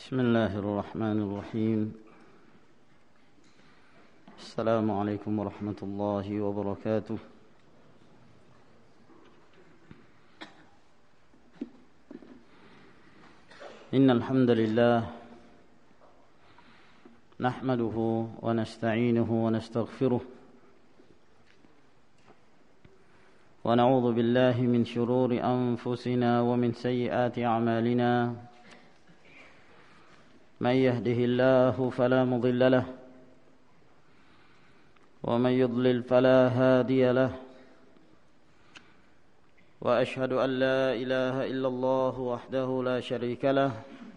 بسم الله الرحمن الرحيم. السلام عليكم ورحمة الله وبركاته. إن الحمد لله نحمده ونستعينه ونستغفره ونعوذ بالله من شرور أنفسنا ومن سيئات أعمالنا. من يهده الله فلا مضل له ومن يضلل فلا هادي له وأشهد أن لا إله إلا الله وحده لا شريك له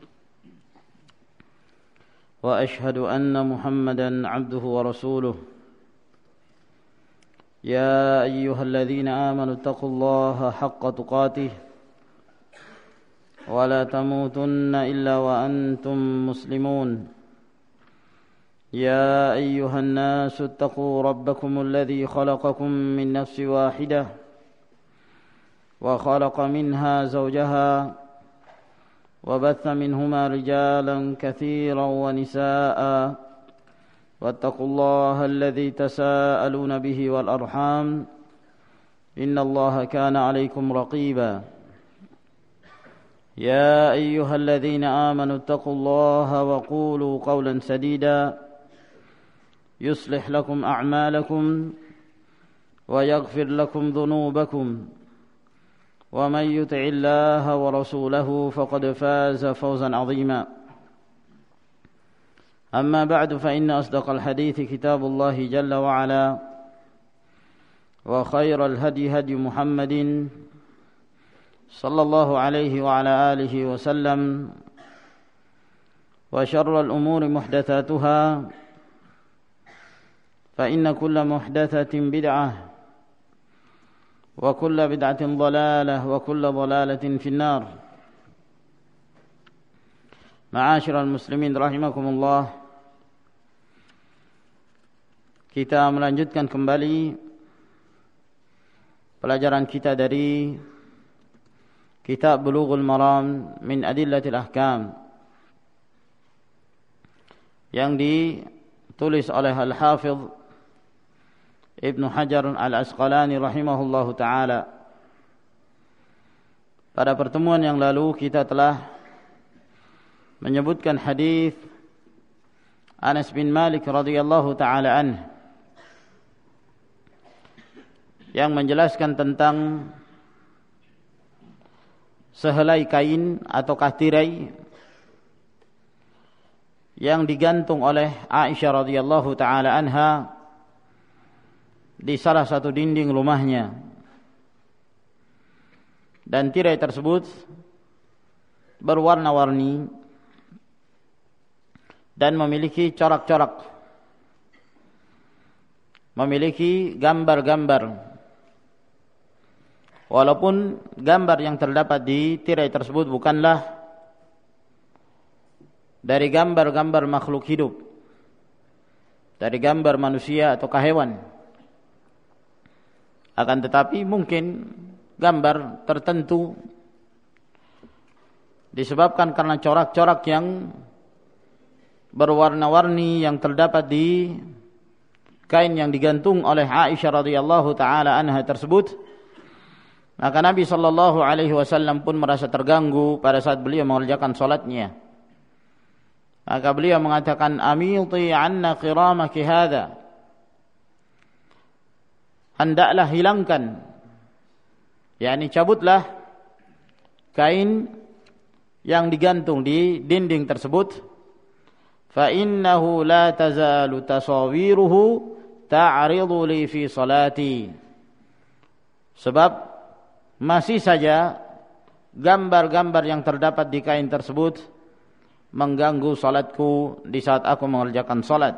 وأشهد أن محمدا عبده ورسوله. يا أيها الذين آمنوا اتقوا الله حق تقاته ولا تموتن إلا وأنتم مسلمون. يا أيها الناس اتقوا ربكم الذي خلقكم من نفس واحدة وخلق منها زوجها وبث منهما رجالا كثيرا ونساء واتقوا الله الذي تساءلون به والأرحام إن الله كان عليكم رقيبا. يا أيها الذين آمنوا اتقوا الله وقولوا قولا سديدا يصلح لكم أعمالكم ويغفر لكم ذنوبكم ومن يطع الله ورسوله فقد فاز فوزا عظيما. أما بعد فإن أصدق الحديث كتاب الله جل وعلا وخير الهدي هدي محمد صلى الله عليه وعلى آله وسلم وشر الأمور محدثاتها فإن كل محدثة بدعة وكل بدعة ضلالة وكل ضلالة في النار. معاشر المسلمين rahimakumullah, kita melanjutkan kembali pelajaran kita dari Kitab Bulughul Maram min Adillatil Ahkam yang ditulis oleh Al-Hafidh Ibnu Hajar Al-Asqalani rahimahullahu ta'ala. Pada pertemuan yang lalu kita telah menyebutkan hadis Anas bin Malik radhiyallahu ta'ala anhu yang menjelaskan tentang sehelai kain atau tirai yang digantung oleh Aisyah radhiyallahu taala anha di salah satu dinding rumahnya, dan tirai tersebut berwarna-warni dan memiliki corak-corak, memiliki gambar-gambar. Walaupun gambar yang terdapat di tirai tersebut bukanlah dari gambar-gambar makhluk hidup, dari gambar manusia atau hewan, akan tetapi mungkin gambar tertentu disebabkan karena corak-corak yang berwarna-warni yang terdapat di kain yang digantung oleh Aisyah radhiyallahu taala anha tersebut. Maka Nabi sallallahu alaihi wasallam pun merasa terganggu pada saat beliau mengerjakan salatnya. Maka beliau mengatakan, "Amiti 'anna qiramaki hadza." Hendaklah hilangkan, yakni cabutlah kain yang digantung di dinding tersebut. Fa innahu la tazalu tasawiruhu ta'ridu li fi salati. Sebab masih saja gambar-gambar yang terdapat di kain tersebut mengganggu salatku di saat aku mengerjakan salat.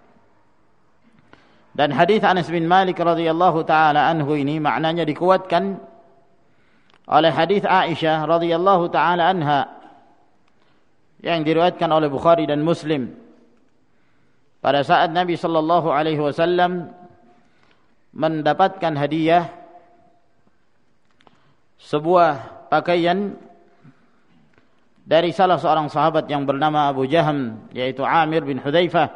Dan hadis Anas bin Malik radhiyallahu taala anhu ini maknanya dikuatkan oleh hadis Aisyah radhiyallahu taala anha yang diriwayatkan oleh Bukhari dan Muslim. Pada saat Nabi sallallahu alaihi wasallam mendapatkan hadiah sebuah pakaian dari salah seorang sahabat yang bernama Abu Jahm, yaitu Amir bin Hudzaifah,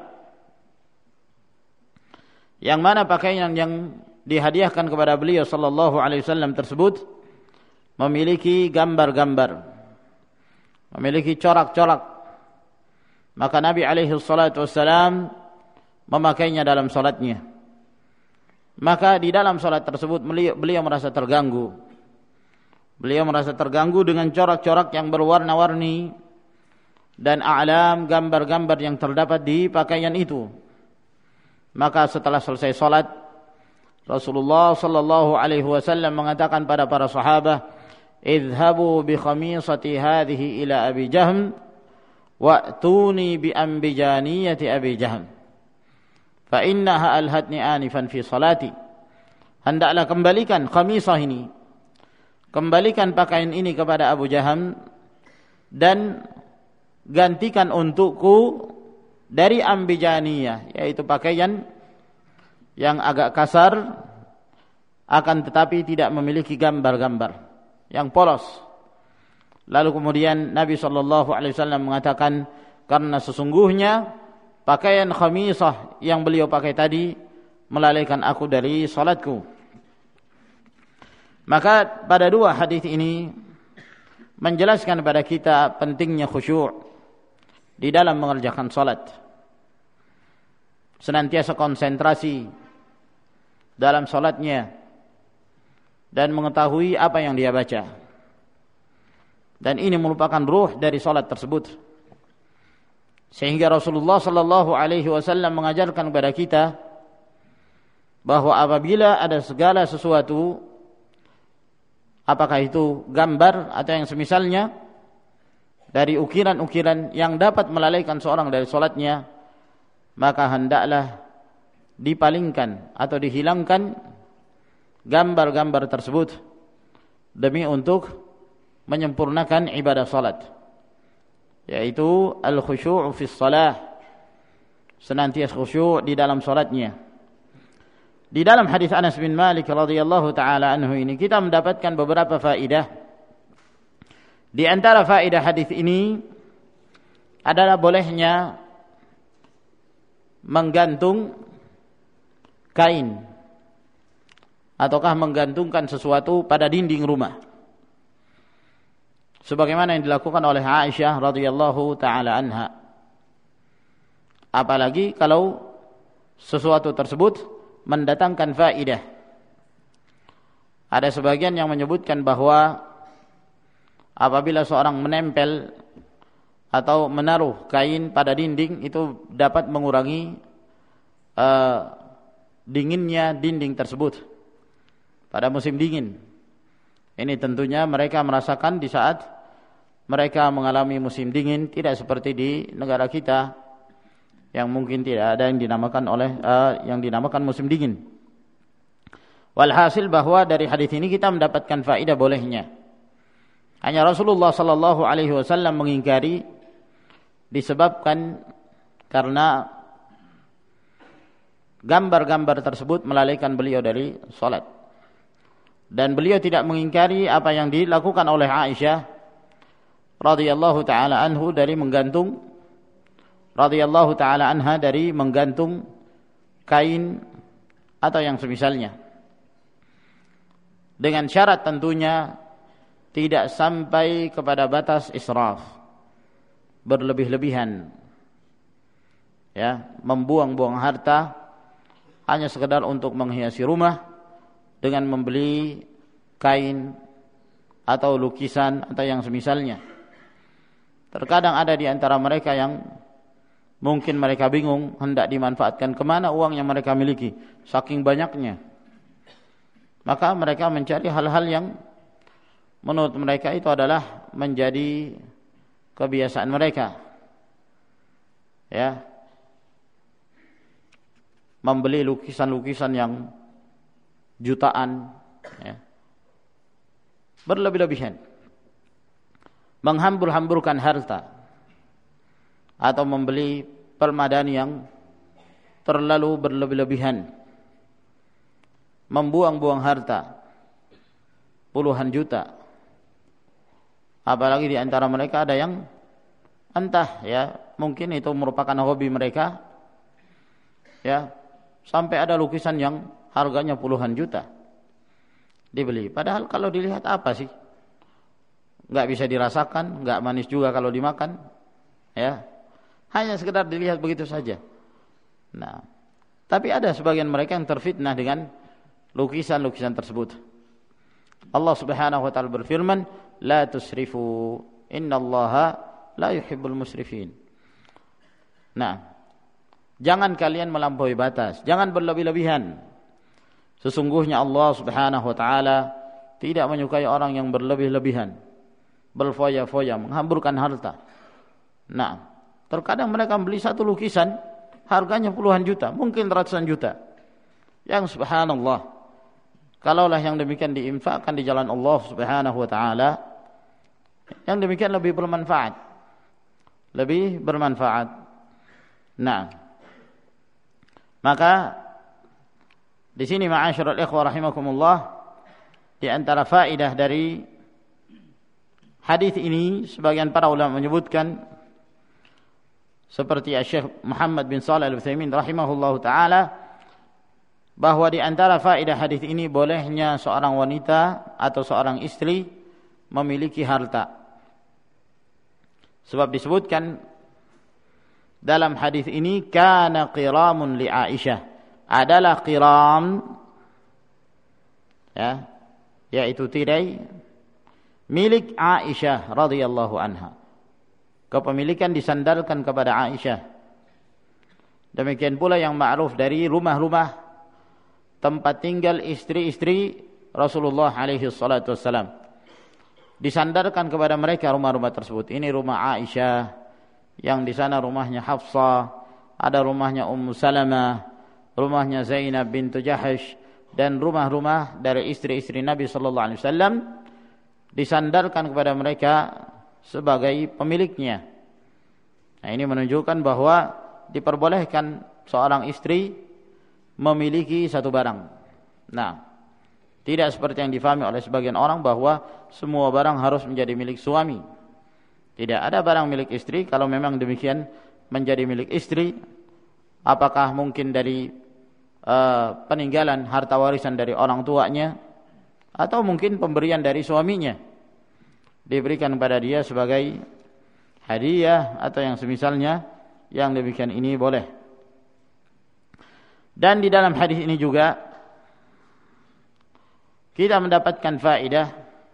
yang mana pakaian yang dihadiahkan kepada beliau sallallahu alaihi wasallam tersebut memiliki gambar-gambar, memiliki corak-corak. Maka Nabi alaihi salatu wasallam memakainya dalam salatnya. Maka di dalam salat tersebut beliau merasa terganggu. Beliau merasa terganggu dengan corak-corak yang berwarna-warni dan a'lam, gambar-gambar yang terdapat di pakaian itu. Maka setelah selesai salat, Rasulullah sallallahu alaihi wasallam mengatakan pada para sahabat, "Idhhabu bi khamisati hadhihi ila Abi Jahm wa'tuni bi ambijaniyati Abi Jahm. Fa innaha alhatni anifan fi salati." Hendaklah kembalikan khamisah ini, kembalikan pakaian ini kepada Abu Jahm dan gantikan untukku dari ambijaniyah, yaitu pakaian yang agak kasar akan tetapi tidak memiliki gambar-gambar, yang polos. Lalu kemudian Nabi SAW mengatakan, karena sesungguhnya pakaian khamisah yang beliau pakai tadi melalaikan aku dari salatku. Maka pada dua hadis ini menjelaskan kepada kita pentingnya khusyuk di dalam mengerjakan salat. Senantiasa konsentrasi dalam salatnya dan mengetahui apa yang dia baca. Dan ini merupakan ruh dari salat tersebut. Sehingga Rasulullah sallallahu alaihi wasallam mengajarkan kepada kita bahwa apabila ada segala sesuatu, apakah itu gambar atau yang semisalnya, dari ukiran-ukiran yang dapat melalaikan seorang dari salatnya, maka hendaklah dipalingkan atau dihilangkan gambar-gambar tersebut demi untuk menyempurnakan ibadah salat, yaitu al-khusyu'u fi shalah, senantiasa khusyuk di dalam salatnya. Di dalam hadis Anas bin Malik radhiyallahu taala anhu ini kita mendapatkan beberapa faedah. Di antara faedah hadis ini adalah bolehnya menggantung kain ataukah menggantungkan sesuatu pada dinding rumah, sebagaimana yang dilakukan oleh Aisyah radhiyallahu taala anha. Apalagi kalau sesuatu tersebut mendatangkan faedah. Ada sebagian yang menyebutkan bahwa apabila seorang menempel atau menaruh kain pada dinding, itu dapat mengurangi dinginnya dinding tersebut pada musim dingin. Ini tentunya mereka merasakan di saat mereka mengalami musim dingin, tidak seperti di negara kita yang mungkin tidak ada yang dinamakan musim dingin. Walhasil bahwa dari hadis ini kita mendapatkan faedah bolehnya. Hanya Rasulullah sallallahu alaihi wasallam mengingkari disebabkan karena gambar-gambar tersebut melalaikan beliau dari salat. Dan beliau tidak mengingkari apa yang dilakukan oleh Aisyah radhiyallahu taala anhu dari menggantung radhiyallahu taala anha dari menggantung kain atau yang semisalnya, dengan syarat tentunya tidak sampai kepada batas israf, berlebih-lebihan, ya, membuang-buang harta hanya sekedar untuk menghiasi rumah dengan membeli kain atau lukisan atau yang semisalnya. Terkadang ada di antara mereka yang mungkin mereka bingung hendak dimanfaatkan kemana uang yang mereka miliki, saking banyaknya. Maka mereka mencari hal-hal yang menurut mereka itu adalah menjadi kebiasaan mereka, ya, membeli lukisan-lukisan yang jutaan, ya, berlebih-lebihan, menghambur-hamburkan harta, atau membeli permadani yang terlalu berlebih-lebihan, membuang-buang harta puluhan juta Apalagi di antara mereka ada yang entah ya, mungkin itu merupakan hobi mereka, ya, sampai ada lukisan yang harganya puluhan juta dibeli. Padahal kalau dilihat apa sih? Nggak bisa dirasakan, nggak manis juga kalau dimakan, ya. Hanya sekedar dilihat begitu saja. Nah, tapi ada sebagian mereka yang terfitnah dengan lukisan-lukisan tersebut. Allah Subhanahu wa taala berfirman, "La tusrifu, innallaha la yuhibbul musrifin." Nah, jangan kalian melampaui batas, jangan berlebih-lebihan. Sesungguhnya Allah Subhanahu wa taala tidak menyukai orang yang berlebih-lebihan, berfoya-foya, menghamburkan harta. Nah, terkadang mereka beli satu lukisan harganya puluhan juta, mungkin ratusan juta. Yang subhanallah, kalaulah yang demikian diinfakkan di jalan Allah Subhanahu wa taala, yang demikian lebih bermanfaat. Lebih bermanfaat. Nah, maka di sini ma'asyiral ikhwah rahimakumullah, di antara faedah dari hadis ini sebagian para ulama menyebutkan, seperti Syekh Muhammad bin Shalih Al-Utsaimin rahimahullahu taala, bahwa di antara faedah hadis ini bolehnya seorang wanita atau seorang istri memiliki harta. Sebab disebutkan dalam hadis ini, kana qiramun li Aisyah, adalah qiram, ya, yaitu tirai milik Aisyah radhiyallahu anha. Kepemilikan disandarkan kepada Aisyah. Demikian pula yang ma'ruf dari rumah-rumah tempat tinggal istri-istri Rasulullah alaihi salatu wassalam, disandarkan kepada mereka rumah-rumah tersebut. Ini rumah Aisyah, yang di sana rumahnya Hafsah, ada rumahnya Ummu Salamah, rumahnya Zainab bintu Jahash, dan rumah-rumah dari istri-istri Nabi sallallahu alaihi wasallam disandarkan kepada mereka sebagai pemiliknya. Nah, ini menunjukkan bahwa diperbolehkan seorang istri memiliki satu barang. Nah, tidak seperti yang difahami oleh sebagian orang bahwa semua barang harus menjadi milik suami. Tidak ada barang milik istri. Kalau memang demikian menjadi milik istri, apakah mungkin dari peninggalan harta warisan dari orang tuanya, atau mungkin pemberian dari suaminya diberikan kepada dia sebagai hadiah atau yang semisalnya, yang demikian ini boleh. Dan di dalam hadis ini juga kita mendapatkan faedah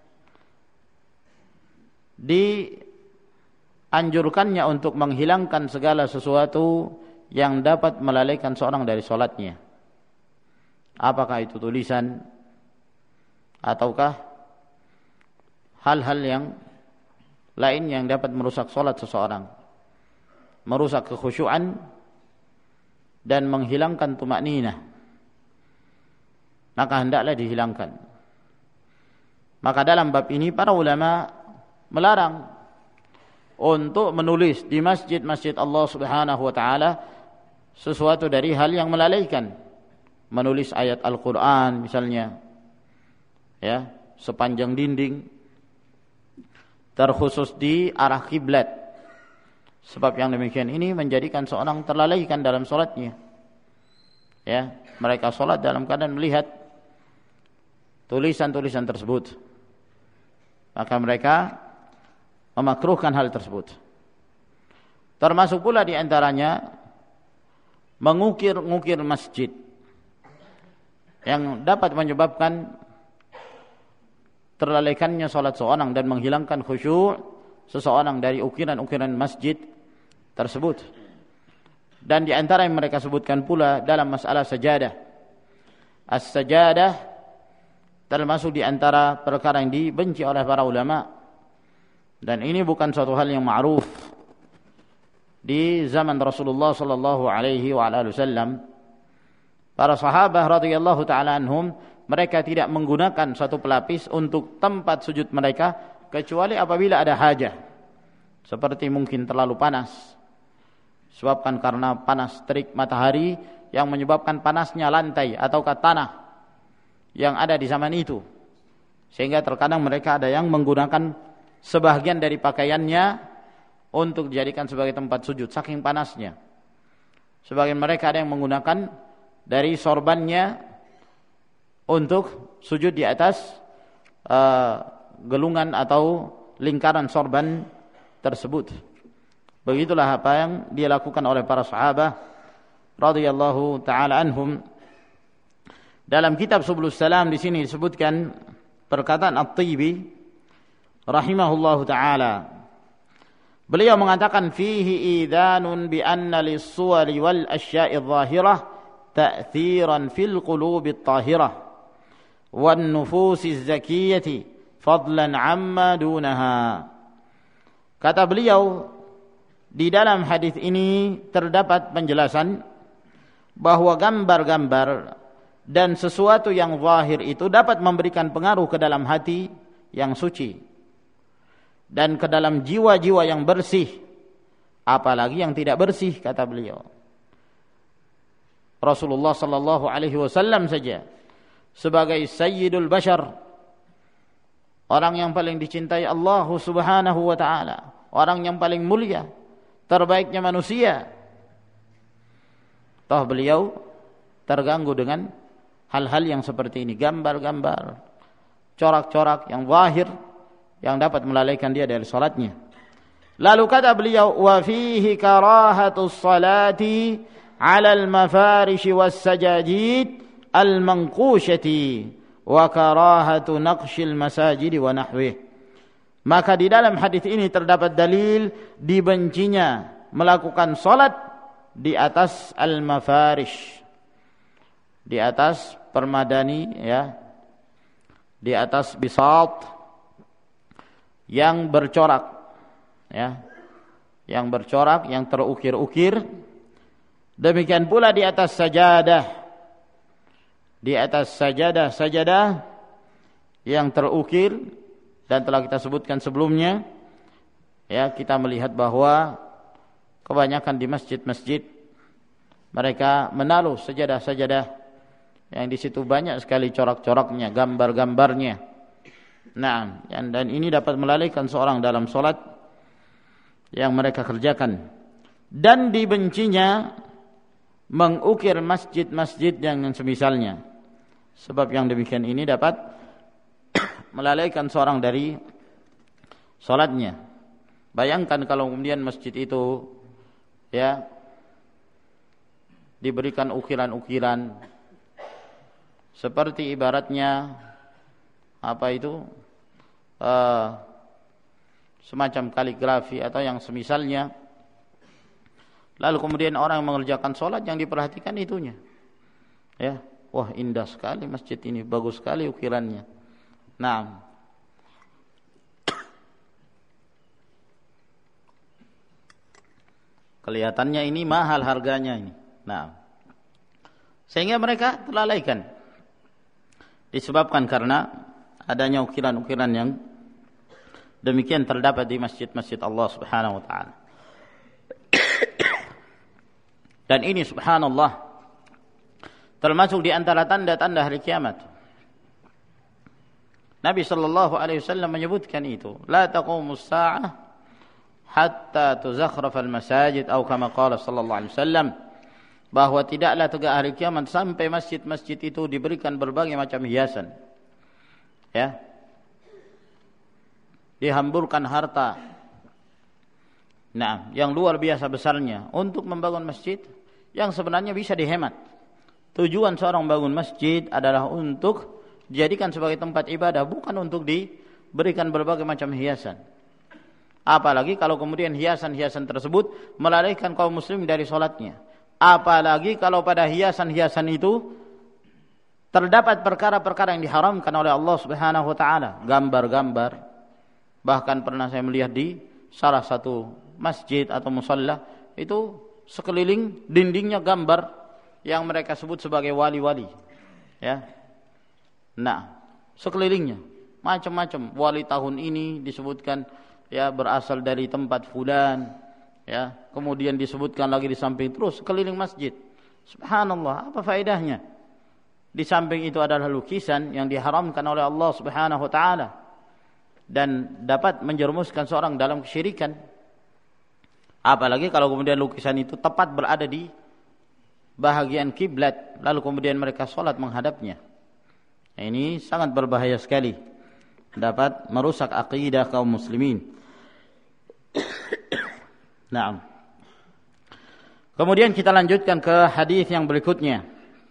dianjurkannya untuk menghilangkan segala sesuatu yang dapat melalaikan seorang dari sholatnya. Apakah itu tulisan ataukah hal-hal yang lain yang dapat merusak sholat seseorang, merusak kekhusyuan dan menghilangkan tumakninah, maka hendaklah dihilangkan. Maka dalam bab ini para ulama melarang untuk menulis di masjid-masjid Allah Subhanahu wa taala sesuatu dari hal yang melalaikan. Menulis ayat Al-Qur'an misalnya, ya, sepanjang dinding, terkhusus di arah kiblat. Sebab yang demikian ini menjadikan seorang terlalaikan dalam sholatnya. Ya, mereka sholat dalam keadaan melihat tulisan-tulisan tersebut, maka mereka memakruhkan hal tersebut. Termasuk pula di antaranya mengukir-ngukir masjid, yang dapat menyebabkan terlalaikannya salat seorang dan menghilangkan khusyuk seseorang dari ukiran-ukiran masjid tersebut. Dan di antara yang mereka sebutkan pula dalam masalah sajadah, as-sajadah termasuk di antara perkara yang dibenci oleh para ulama, dan ini bukan suatu hal yang ma'ruf di zaman Rasulullah sallallahu alaihi wasallam. Para sahabat radhiyallahu taala anhum, mereka tidak menggunakan satu pelapis untuk tempat sujud mereka kecuali apabila ada hajah, seperti mungkin terlalu panas, sebabkan karena panas terik matahari yang menyebabkan panasnya lantai ataukah tanah yang ada di zaman itu, sehingga terkadang mereka ada yang menggunakan sebahagian dari pakaiannya untuk dijadikan sebagai tempat sujud, saking panasnya. Sebagian mereka ada yang menggunakan dari sorbannya untuk sujud di atas gelungan atau lingkaran sorban tersebut. Begitulah apa yang dia lakukan oleh para sahabat radhiyallahu taala anhum. Dalam kitab Subulus Salam di sini disebutkan perkataan At-Tibi rahimahullahu taala. Beliau mengatakan fihi idhanun bi anna lis-suwari wal asya'i adh-dhahirah ta'thiran fil qulubi at-tahirah wan nufusi az-zakiyati fadlan amma dunaha. Kata beliau, di dalam hadis ini terdapat penjelasan bahwa gambar-gambar dan sesuatu yang zahir itu dapat memberikan pengaruh ke dalam hati yang suci dan ke dalam jiwa-jiwa yang bersih, apalagi yang tidak bersih, kata beliau. Rasulullah sallallahu alaihi wasallam saja sebagai sayyidul bashar, orang yang paling dicintai Allah Subhanahu wa taala, orang yang paling mulia, terbaiknya manusia, toh beliau terganggu dengan hal-hal yang seperti ini, gambar-gambar, corak-corak yang zahir yang dapat melalaikan dia dari salatnya. Lalu kata beliau, wa fihi karahatus salati 'ala al-mafarish was-sajajid al-manqushati wa karahatu naqshil masajid wa nahwih. Maka di dalam hadis ini terdapat dalil dibencinya melakukan salat di atas al-mafarish, di atas permadani, ya, di atas bisat yang bercorak, ya, yang bercorak, yang terukir-ukir. Demikian pula di atas sajadah, di atas sajadah yang terukir, dan telah kita sebutkan sebelumnya, ya, kita melihat bahwa kebanyakan di masjid-masjid mereka menaruh sajadah-sajadah yang di situ banyak sekali corak-coraknya, gambar-gambarnya. Nah, dan ini dapat melalaikan seorang dalam solat yang mereka kerjakan. Dan dibencinya mengukir masjid-masjid yang semisalnya. Sebab yang demikian ini dapat melalaikan seorang dari solatnya. Bayangkan kalau kemudian masjid itu, ya, diberikan ukiran-ukiran seperti ibaratnya apa itu, semacam kaligrafi atau yang semisalnya. Lalu kemudian orang yang mengerjakan sholat yang diperhatikan itunya, ya, wah indah sekali masjid ini, bagus sekali ukirannya. Nah, kelihatannya ini mahal harganya ini. Nah, sehingga mereka terlalaikan, disebabkan karena adanya ukiran-ukiran yang demikian terdapat di masjid-masjid Allah Subhanahu wa taala. Dan ini subhanallah termasuk di antara tanda-tanda hari kiamat. Nabi sallallahu alaihi wasallam menyebutkan itu, la taqumus saa'ah hatta tuzakhrafal masajid, atau kama qala sallallahu alaihi wasallam, bahwa tidaklah tegak hari kiamat sampai masjid-masjid itu diberikan berbagai macam hiasan, ya, dihamburkan harta, nah, yang luar biasa besarnya untuk membangun masjid yang sebenarnya bisa dihemat. Tujuan seorang bangun masjid adalah untuk dijadikan sebagai tempat ibadah, bukan untuk diberikan berbagai macam hiasan. Apalagi kalau kemudian hiasan-hiasan tersebut melalaikan kaum muslim dari sholatnya. Apalagi kalau pada hiasan-hiasan itu terdapat perkara-perkara yang diharamkan oleh Allah Subhanahu wa taala, gambar-gambar. Bahkan pernah saya melihat di salah satu masjid atau musalla itu sekeliling dindingnya gambar yang mereka sebut sebagai wali-wali, ya. Nah, sekelilingnya macam-macam, wali tahun ini disebutkan, ya, berasal dari tempat fulan, ya, kemudian disebutkan lagi di samping, terus sekeliling masjid. Subhanallah, apa faedahnya? Di samping itu adalah lukisan yang diharamkan oleh Allah Subhanahu wa taala. dan dapat menjerumuskan seorang dalam kesyirikan. Apalagi kalau kemudian lukisan itu tepat berada di bahagian kiblat, lalu kemudian mereka sholat menghadapnya. Ini sangat berbahaya sekali, dapat merusak akidah kaum muslimin. Naam. Kemudian kita lanjutkan ke hadis yang berikutnya.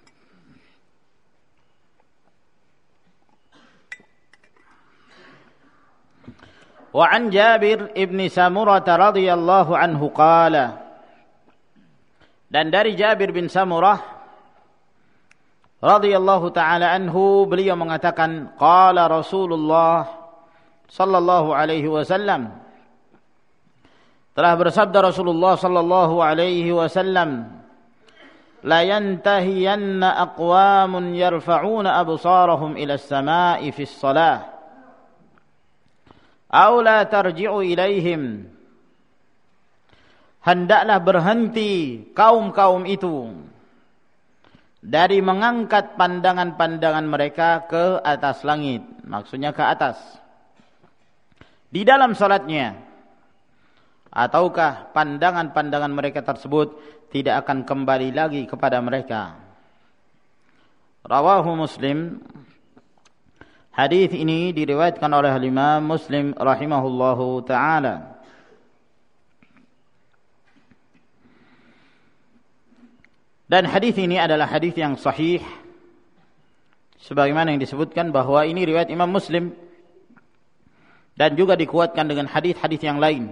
Wa an Jabir ibn Samurah radhiyallahu anhu qala, dan dari Jabir bin Samurah radhiyallahu taala anhu, beliau mengatakan, qala Rasulullah sallallahu alaihi wasallam, telah bersabda Rasulullah sallallahu alaihi wasallam, la yantahiyanna aqwamun yarfa'una absarahum ila as-sama'i fi as-salah aw la tarji'u ilaihim, hendaklah berhenti kaum-kaum itu dari mengangkat pandangan-pandangan mereka ke atas langit, maksudnya ke atas di dalam salatnya, ataukah pandangan-pandangan mereka tersebut tidak akan kembali lagi kepada mereka. Rawahu Muslim. Hadis ini diriwayatkan oleh Imam Muslim rahimahullahu taala. Dan hadis ini adalah hadis yang sahih, sebagaimana yang disebutkan bahwa ini riwayat Imam Muslim dan juga dikuatkan dengan hadis-hadis yang lain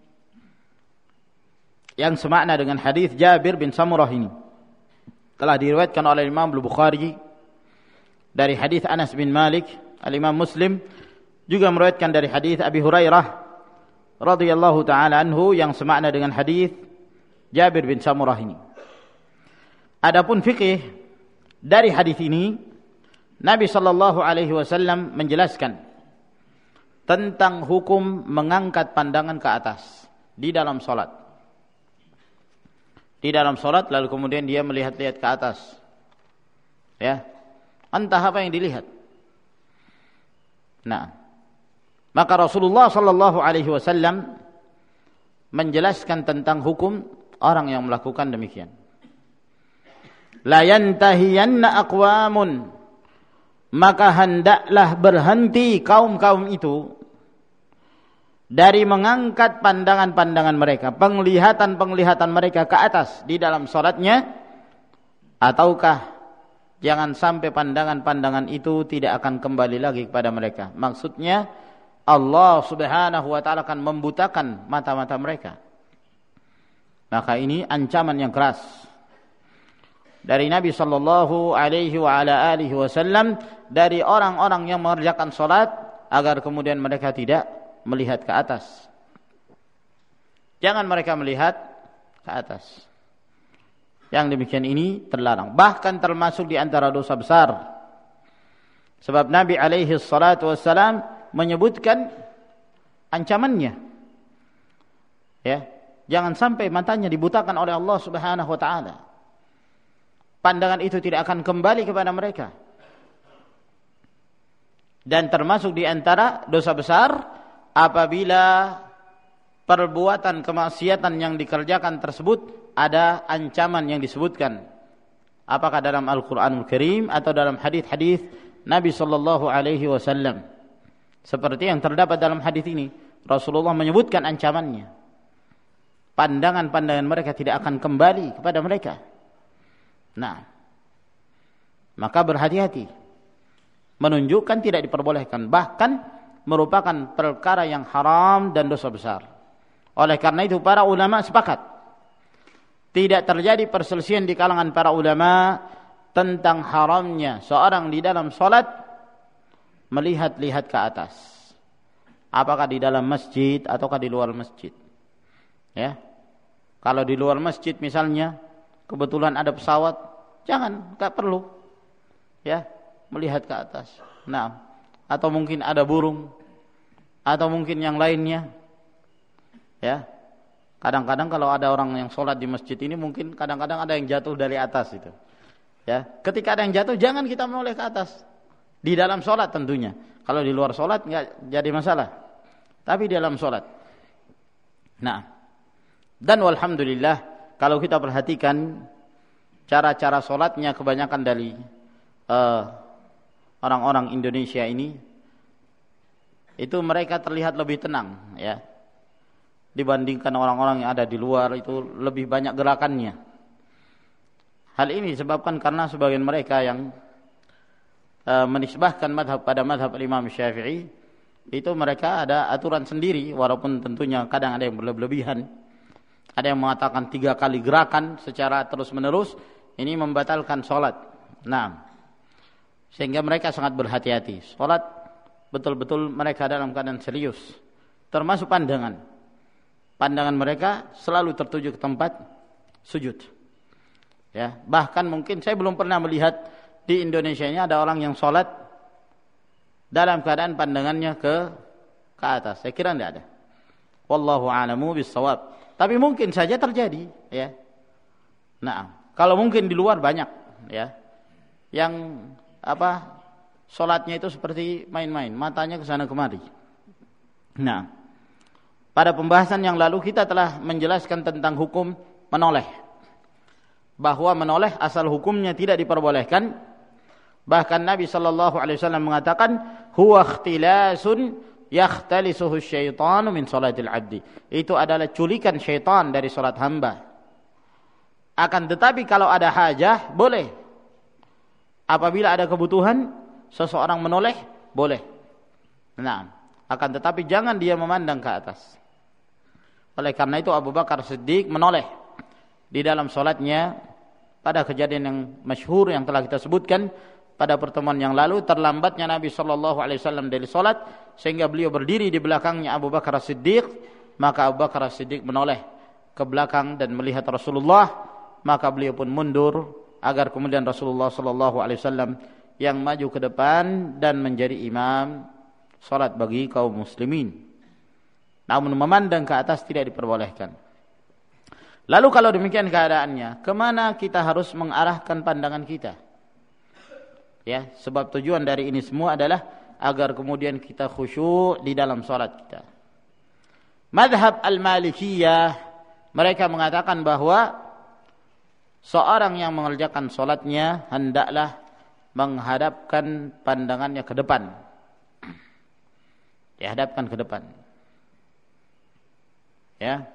yang semakna dengan hadis Jabir bin Samurah ini. Telah diriwayatkan oleh Imam Al-Bukhari dari hadis Anas bin Malik. Al-Imam Muslim juga meriwayatkan dari hadis Abi Hurairah radhiyallahu taala anhu yang semakna dengan hadis Jabir bin Samurah ini. Adapun fikih dari hadis ini, Nabi sallallahu alaihi wasallam menjelaskan tentang hukum mengangkat pandangan ke atas di dalam salat. Di dalam salat lalu kemudian dia melihat-lihat ke atas. Ya. Entah apa yang dilihat. Nah, maka Rasulullah sallallahu alaihi wasallam menjelaskan tentang hukum orang yang melakukan demikian. La yantahiyanna aqwamun, maka hendaklah berhenti kaum-kaum itu dari mengangkat pandangan-pandangan mereka, penglihatan-penglihatan mereka ke atas di dalam salatnya, ataukah jangan sampai pandangan-pandangan itu tidak akan kembali lagi kepada mereka. Maksudnya Allah subhanahu wa ta'ala akan membutakan mata-mata mereka. Maka ini ancaman yang keras dari Nabi sallallahu alaihi wa ala alihi wasallam dari orang-orang yang mengerjakan salat agar kemudian mereka tidak melihat ke atas. Jangan mereka melihat ke atas. Yang demikian ini terlarang, bahkan termasuk di antara dosa besar. Sebab Nabi alaihi salatu wassalam menyebutkan ancamannya. Ya, jangan sampai matanya dibutakan oleh Allah Subhanahu wa taala. Pandangan itu tidak akan kembali kepada mereka. Dan termasuk di antara dosa besar apabila perbuatan kemaksiatan yang dikerjakan tersebut ada ancaman yang disebutkan, apakah dalam Al-Qur'anul Karim atau dalam hadis-hadis Nabi sallallahu alaihi wasallam. Seperti yang terdapat dalam hadis ini, Rasulullah menyebutkan ancamannya. Pandangan-pandangan mereka tidak akan kembali kepada mereka. Nah, maka berhati-hati. Menunjukkan tidak diperbolehkan, bahkan merupakan perkara yang haram dan dosa besar. Oleh karena itu para ulama sepakat tidak terjadi perselisihan di kalangan para ulama tentang haramnya seorang di dalam salat melihat-lihat ke atas. Apakah di dalam masjid ataukah di luar masjid. Ya. Kalau di luar masjid misalnya kebetulan ada pesawat, jangan, enggak perlu. Ya, melihat ke atas. Nah, atau mungkin ada burung atau mungkin yang lainnya. Ya. Kadang-kadang kalau ada orang yang sholat di masjid ini mungkin kadang-kadang ada yang jatuh dari atas itu. Ya, ketika ada yang jatuh jangan kita menoleh ke atas. Di dalam sholat tentunya. Kalau di luar sholat nggak jadi masalah. Tapi di dalam sholat. Nah, dan walhamdulillah kalau kita perhatikan cara-cara sholatnya kebanyakan dari orang-orang Indonesia ini, itu mereka terlihat lebih tenang, ya, dibandingkan orang-orang yang ada di luar itu lebih banyak gerakannya. Hal ini disebabkan karena sebagian mereka yang menisbahkan madhab pada madhab Imam Syafi'i, itu mereka ada aturan sendiri, walaupun tentunya kadang ada yang berlebihan. Ada yang mengatakan 3 kali gerakan secara terus menerus ini membatalkan sholat. Nah, sehingga mereka sangat berhati-hati. Sholat betul-betul mereka dalam keadaan serius. Termasuk pandangan mereka selalu tertuju ke tempat sujud. Ya, bahkan mungkin saya belum pernah melihat di Indonesia ini ada orang yang sholat dalam keadaan pandangannya ke atas. Saya kira tidak ada. Wallahu a'lamu bis-shawab. Tapi mungkin saja terjadi, ya. Nah, kalau mungkin di luar banyak, ya, yang sholatnya itu seperti main-main, matanya ke sana kemari. Nah, pada pembahasan yang lalu kita telah menjelaskan tentang hukum menoleh, bahwa menoleh asal hukumnya tidak diperbolehkan. Bahkan Nabi SAW mengatakan, huwa ikhtilasun yakhtalisuhu syaitanu min salatil abdi. Itu adalah culikan syaitan dari salat hamba. Akan tetapi kalau ada hajah, boleh. Apabila ada kebutuhan, seseorang menoleh, boleh. Nah, akan tetapi jangan dia memandang ke atas. Oleh karena itu Abu Bakar Siddiq menoleh di dalam salatnya pada kejadian yang masyhur yang telah kita sebutkan pada pertemuan yang lalu, terlambatnya Nabi SAW dari salat sehingga beliau berdiri di belakangnya Abu Bakar Siddiq, maka Abu Bakar Siddiq menoleh ke belakang dan melihat Rasulullah, maka beliau pun mundur agar kemudian Rasulullah SAW yang maju ke depan dan menjadi imam salat bagi kaum muslimin. Namun memandang ke atas tidak diperbolehkan. Lalu kalau demikian keadaannya, kemana kita harus mengarahkan pandangan kita? Ya, sebab tujuan dari ini semua adalah agar kemudian kita khusyuk di dalam salat kita. Madhab al-Malikiyah, mereka mengatakan bahwa seorang yang mengerjakan salatnya hendaklah menghadapkan pandangannya ke depan. Dihadapkan ke depan. Ya.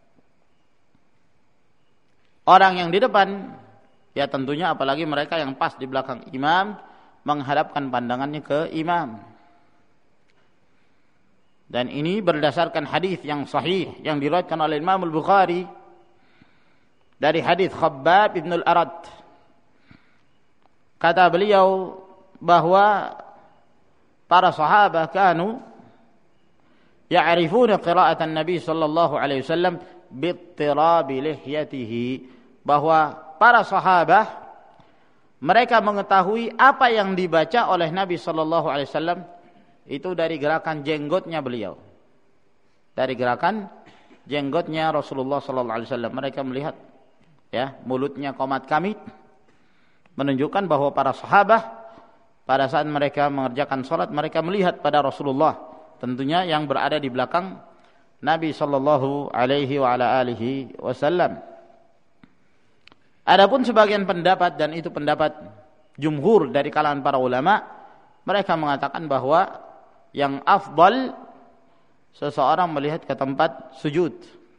Orang yang di depan, ya tentunya apalagi mereka yang pas di belakang imam, menghadapkan pandangannya ke imam. Dan ini berdasarkan hadis yang sahih yang diriwayatkan oleh Imam Al-Bukhari dari hadis Khabbab bin Al-Arad. Kata beliau bahwa para sahabat kanu ya'rifuna qira'atan Nabi sallallahu alaihi wasallam bittirabi lihyatihi, bahwa para sahabat mereka mengetahui apa yang dibaca oleh Nabi sallallahu alaihi wasallam itu dari gerakan jenggotnya beliau. Dari gerakan jenggotnya Rasulullah sallallahu alaihi wasallam mereka melihat, ya, mulutnya qomat kamit, menunjukkan bahwa para sahabat pada saat mereka mengerjakan salat mereka melihat pada Rasulullah, tentunya yang berada di belakang Nabi sallallahu alaihi wa ala alihi wasallam. Adapun sebagian pendapat, dan itu pendapat jumhur dari kalangan para ulama, mereka mengatakan bahwa yang afdal seseorang melihat ke tempat sujud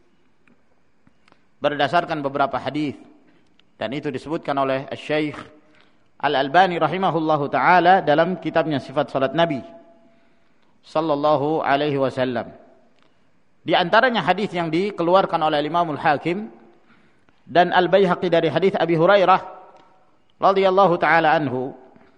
berdasarkan beberapa hadis, dan itu disebutkan oleh Syekh Al-Albani rahimahullahu taala dalam kitabnya Sifat Salat Nabi sallallahu alaihi wasallam. Di antaranya hadis yang dikeluarkan oleh Imam Al-Hakim dan Al-Baihaqi dari hadis Abi Hurairah radhiyallahu taala anhu,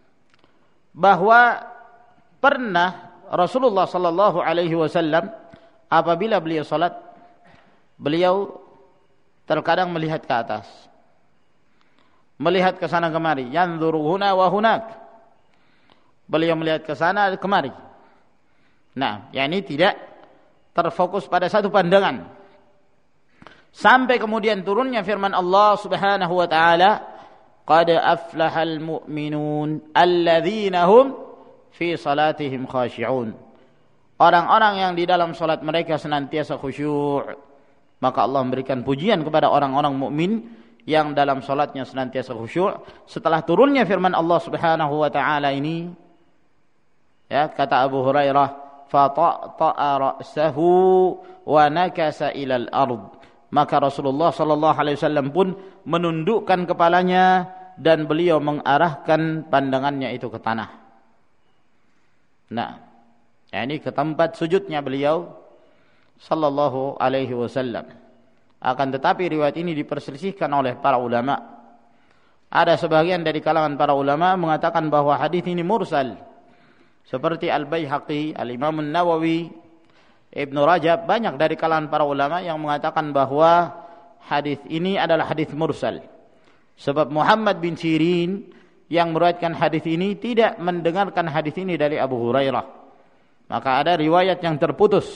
bahwa pernah Rasulullah sallallahu alaihi wasallam apabila beliau salat, beliau terkadang melihat ke atas, melihat ke sana kemari, yanzuru huna wa hunak. Beliau melihat ke sana kemari. Nah, yakni tidak terfokus pada satu pandangan. Sampai kemudian turunnya firman Allah Subhanahu wa taala, qad aflahal mu'minun alladzina hum fi salatihim khashi'un. Orang-orang yang di dalam salat mereka senantiasa khusyuk, maka Allah memberikan pujian kepada orang-orang mukmin yang dalam salatnya senantiasa khusyuk. Setelah turunnya firman Allah Subhanahu wa taala ini, ya, kata Abu Hurairah, fata'ta'a ra'sahu wa nakasa ilal ard. Maka Rasulullah sallallahu alaihi wasallam pun menundukkan kepalanya dan beliau mengarahkan pandangannya itu ke tanah. Nah, ini ke tempat sujudnya beliau sallallahu alaihi wasallam. Akan tetapi riwayat ini diperselisihkan oleh para ulama. Ada sebagian dari kalangan para ulama mengatakan bahwa hadis ini mursal. Seperti Al-Baihaqi, Al-Imam An-Nawawi, Ibnu Rajab, banyak dari kalangan para ulama yang mengatakan bahwa hadis ini adalah hadis mursal. Sebab Muhammad bin Sirin yang meriwayatkan hadis ini tidak mendengarkan hadis ini dari Abu Hurairah. Maka ada riwayat yang terputus.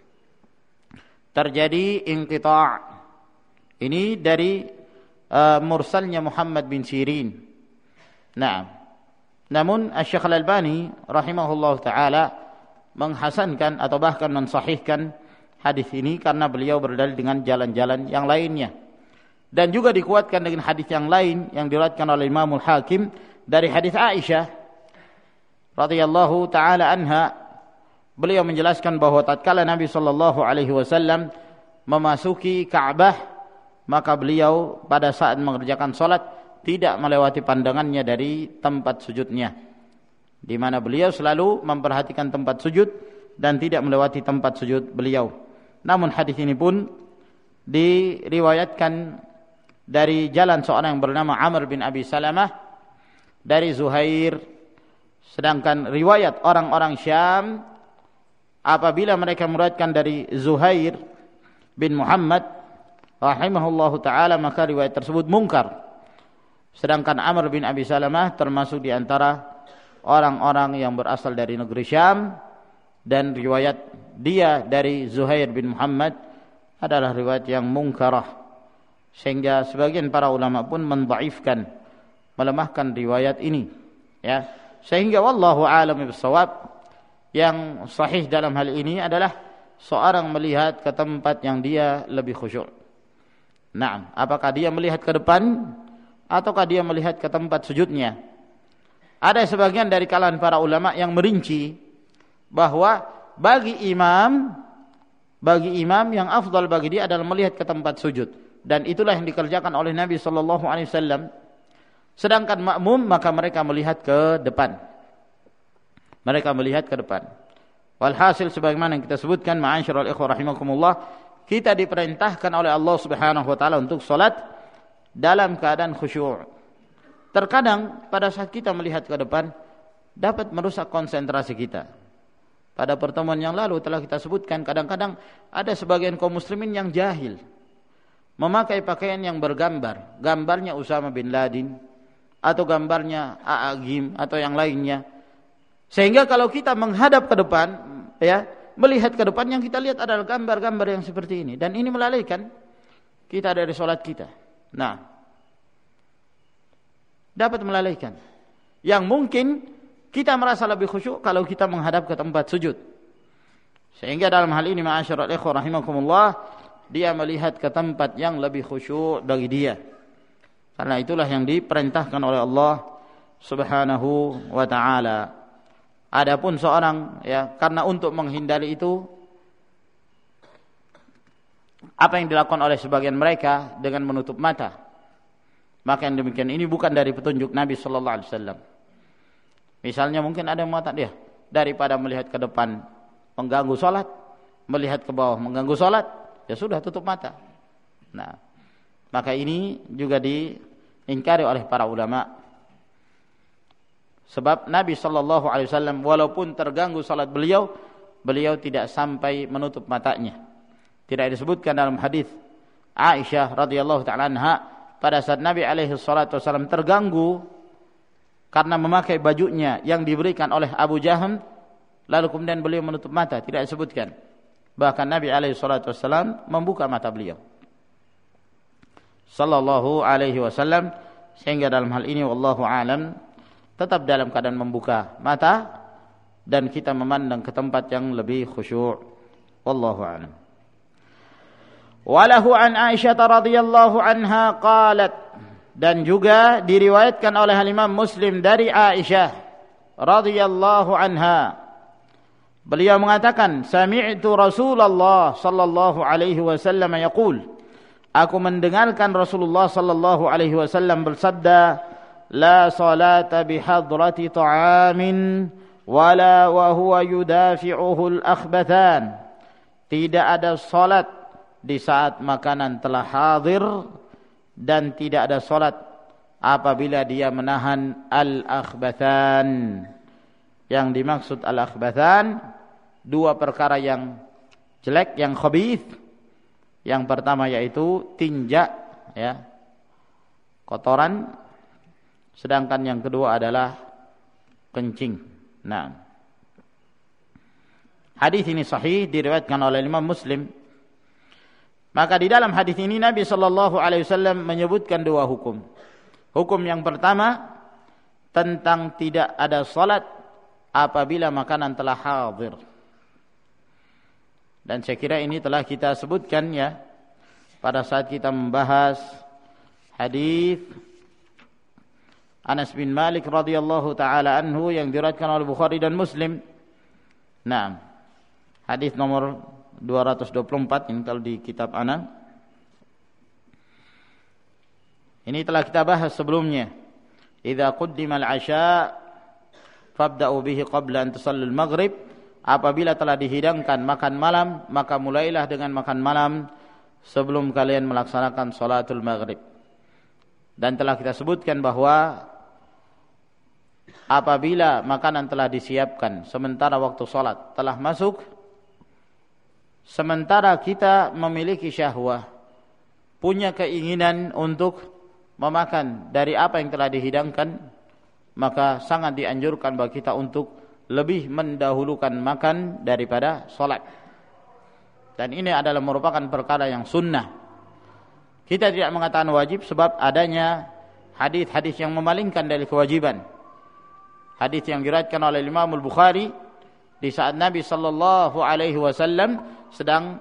Terjadi inqita'. Ini dari mursalnya Muhammad bin Sirin. Nah, namun Asy-Syaikh Al-Albani rahimahullah taala menghasankan atau bahkan mensahihkan hadis ini karena beliau berdalil dengan jalan-jalan yang lainnya. Dan juga dikuatkan dengan hadis yang lain yang diriwayatkan oleh Imam Al-Hakim dari hadis Aisyah radhiyallahu taala anha. Beliau menjelaskan bahwa tatkala Nabi sallallahu alaihi wasallam memasuki Ka'bah, maka beliau pada saat mengerjakan salat tidak melewati pandangannya dari tempat sujudnya, di mana beliau selalu memperhatikan tempat sujud dan tidak melewati tempat sujud beliau. Namun hadis ini pun diriwayatkan dari jalan seorang yang bernama Amr bin Abi Salamah dari Zuhair. Sedangkan riwayat orang-orang Syam apabila mereka meriwayatkan dari Zuhair bin Muhammad rahimahullahu taala, maka riwayat tersebut mungkar. Sedangkan Amr bin Abi Salamah termasuk di antara orang-orang yang berasal dari negeri Syam, dan riwayat dia dari Zuhair bin Muhammad adalah riwayat yang mungkarah, sehingga sebagian para ulama pun mendhaifkan, melemahkan riwayat ini, ya. Sehingga wallahu a'lam bishawab, yang sahih dalam hal ini adalah seorang melihat ke tempat yang dia lebih khusyuk. Nah, apakah dia melihat ke depan ataukah dia melihat ke tempat sujudnya? Ada sebagian dari kalangan para ulama yang merinci bahwa bagi imam yang afdal bagi dia adalah melihat ke tempat sujud, dan itulah yang dikerjakan oleh Nabi sallallahu alaihi wasallam. Sedangkan makmum maka mereka melihat ke depan. Mereka melihat ke depan. Walhasil sebagaimana yang kita sebutkan, ma'asyiral ikhwah rahimakumullah, kita diperintahkan oleh Allah Subhanahu wa taala untuk salat dalam keadaan khusyuk. Terkadang pada saat kita melihat ke depan dapat merusak konsentrasi kita. Pada pertemuan yang lalu telah kita sebutkan, kadang-kadang ada sebagian kaum muslimin yang jahil, memakai pakaian yang bergambar, gambarnya Usama bin Laden atau gambarnya A'agim atau yang lainnya. Sehingga kalau kita menghadap ke depan, ya, melihat ke depan, yang kita lihat adalah gambar-gambar yang seperti ini, dan ini melalaikan kita dari salat kita. Nah, dapat melalaikan. Yang mungkin kita merasa lebih khusyuk kalau kita menghadap ke tempat sujud. Sehingga dalam hal ini ma'asyiral ikhwah rahimakumullah, dia melihat ke tempat yang lebih khusyuk bagi dia. Karena itulah yang diperintahkan oleh Allah Subhanahu wa taala. Adapun seorang, ya, karena untuk menghindari itu, apa yang dilakukan oleh sebagian mereka dengan menutup mata, maka yang demikian ini bukan dari petunjuk Nabi sallallahu alaihi wasallam. Misalnya mungkin ada yang mengatakan, dia daripada melihat ke depan mengganggu salat, melihat ke bawah mengganggu salat, ya sudah tutup mata. Nah, maka ini juga diingkari oleh para ulama. Sebab Nabi sallallahu alaihi wasallam walaupun terganggu salat beliau tidak sampai menutup matanya. Tidak disebutkan dalam hadis Aisyah radhiyallahu taala anha pada saat Nabi alaihi salatu wasallam terganggu karena memakai bajunya yang diberikan oleh Abu Jaham, lalu kemudian beliau menutup mata, tidak disebutkan. Bahkan Nabi alaihi salatu wasallam membuka mata beliau sallallahu alaihi wasallam, sehingga dalam hal ini wallahu alam tetap dalam keadaan membuka mata, dan kita memandang ke tempat yang lebih khusyuk. Wallahu a'lam. Walahu an Aisyah radhiyallahu anha qalat, dan juga diriwayatkan oleh Imam Muslim dari Aisyah radhiyallahu anha, beliau mengatakan, sami'tu Rasulullah sallallahu alaihi wasallam yaqul, aku mendengarkan Rasulullah sallallahu alaihi wasallam bersabda, la salata bihadrati ta'amin wala wa huwa yudafi'uhu al-akhbathan, tidak ada salat di saat makanan telah hadir, dan tidak ada salat apabila dia menahan al-akhbathan. Yang dimaksud al-akhbathan, dua perkara yang jelek, yang khabith. Yang pertama yaitu tinja, ya, kotoran, sedangkan yang kedua adalah kencing. Nah, hadis ini sahih, diriwayatkan oleh Imam Muslim. Maka di dalam hadis ini Nabi sallallahu alaihi wasallam menyebutkan dua hukum. Hukum yang pertama tentang tidak ada salat apabila makanan telah hadir. Dan saya kira ini telah kita sebutkan, ya, pada saat kita membahas hadis Anas bin Malik radhiyallahu taala anhu yang diriwayatkan oleh Bukhari dan Muslim. Nah, hadis nomor 224 ini kalau di kitab ana. Ini telah kita bahas sebelumnya. Idza quddima al-'asha fabda'u bihi qabla an tusallu al-maghrib. Apabila telah dihidangkan makan malam, maka mulailah dengan makan malam sebelum kalian melaksanakan salatul maghrib. Dan telah kita sebutkan bahwa apabila makanan telah disiapkan sementara waktu salat telah masuk, sementara kita memiliki syahwah, punya keinginan untuk memakan dari apa yang telah dihidangkan, maka sangat dianjurkan bagi kita untuk lebih mendahulukan makan daripada salat. Dan ini adalah merupakan perkara yang sunnah. Kita tidak mengatakan wajib sebab adanya hadis-hadis yang memalingkan dari kewajiban. Hadis yang diriwayatkan oleh Imam Al-Bukhari di saat Nabi sallallahu alaihi wasallam sedang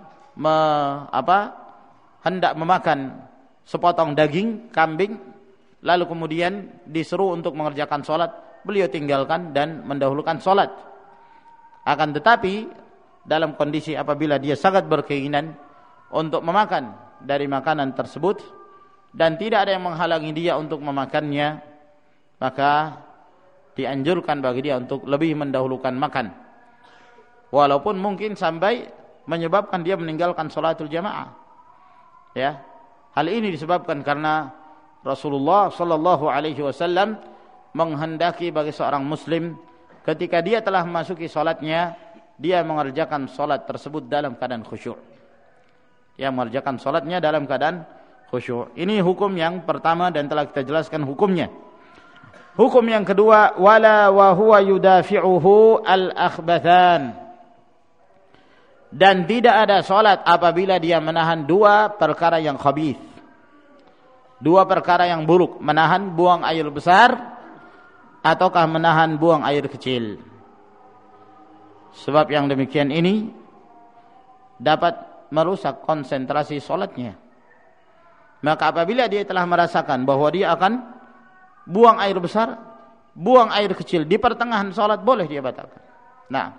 hendak memakan sepotong daging kambing, lalu kemudian diseru untuk mengerjakan salat, beliau tinggalkan dan mendahulukan salat. Akan tetapi dalam kondisi apabila dia sangat berkeinginan untuk memakan dari makanan tersebut dan tidak ada yang menghalangi dia untuk memakannya, maka dianjurkan bagi dia untuk lebih mendahulukan makan, walaupun mungkin sampai menyebabkan dia meninggalkan salatul jamaah. Ya, hal ini disebabkan karena Rasulullah sallallahu alaihi wasallam menghendaki bagi seorang muslim ketika dia telah memasuki salatnya, dia mengerjakan salat tersebut dalam keadaan khusyuk. Dia mengerjakan salatnya dalam keadaan khusyuk. Ini hukum yang pertama dan telah kita jelaskan hukumnya. Hukum yang kedua, wala wa huwa yudafi'uhu al-akhbathan. Dan tidak ada salat apabila dia menahan dua perkara yang khabith, dua perkara yang buruk, menahan buang air besar ataukah menahan buang air kecil. Sebab yang demikian ini dapat merusak konsentrasi salatnya. Maka apabila dia telah merasakan bahwa dia akan buang air besar, buang air kecil di pertengahan salat, boleh dia batalkan. Nah,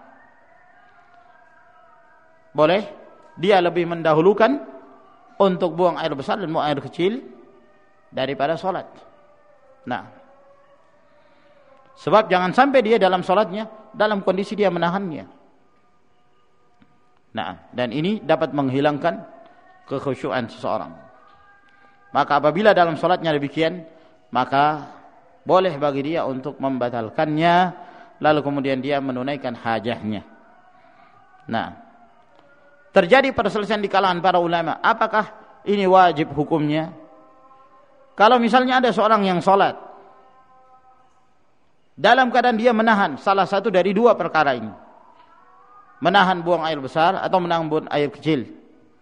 boleh dia lebih mendahulukan untuk buang air besar dan buang air kecil daripada salat. Nah, sebab jangan sampai dia dalam salatnya dalam kondisi dia menahannya. Nah, dan ini dapat menghilangkan kekhusyuan seseorang. Maka apabila dalam salatnya demikian, maka boleh bagi dia untuk membatalkannya, lalu kemudian dia menunaikan hajahnya. Nah, terjadi perselisihan di kalangan para ulama, apakah ini wajib hukumnya? Kalau misalnya ada seorang yang salat dalam keadaan dia menahan salah satu dari dua perkara ini, menahan buang air besar atau menahan buang air kecil,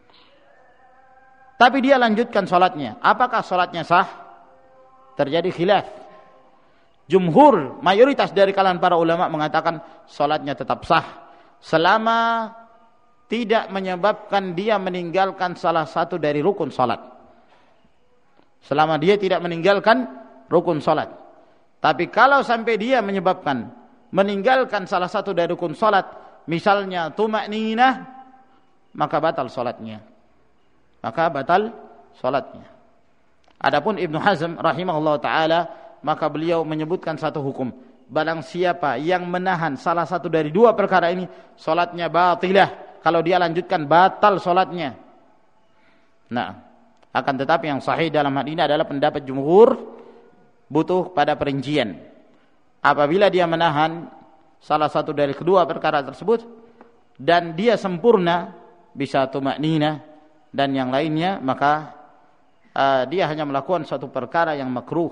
tapi dia lanjutkan salatnya, apakah salatnya sah? Terjadi khilaf Jumhur, mayoritas dari kalangan para ulama mengatakan salatnya tetap sah selama tidak menyebabkan dia meninggalkan salah satu dari rukun salat. Selama dia tidak meninggalkan rukun salat. Tapi kalau sampai dia menyebabkan meninggalkan salah satu dari rukun salat, misalnya tuma'ninah, maka batal salatnya. Adapun Ibnu Hazm rahimahullah taala, maka beliau menyebutkan satu hukum. Barang siapa yang menahan salah satu dari dua perkara ini, salatnya batilah. Kalau dia lanjutkan, batal salatnya. Nah, akan tetapi yang sahih dalam hal ini adalah pendapat jumhur, butuh pada perincian. Apabila dia menahan salah satu dari kedua perkara tersebut dan dia sempurna, bisa tuma'ninah dan yang lainnya, maka dia hanya melakukan suatu perkara yang makruh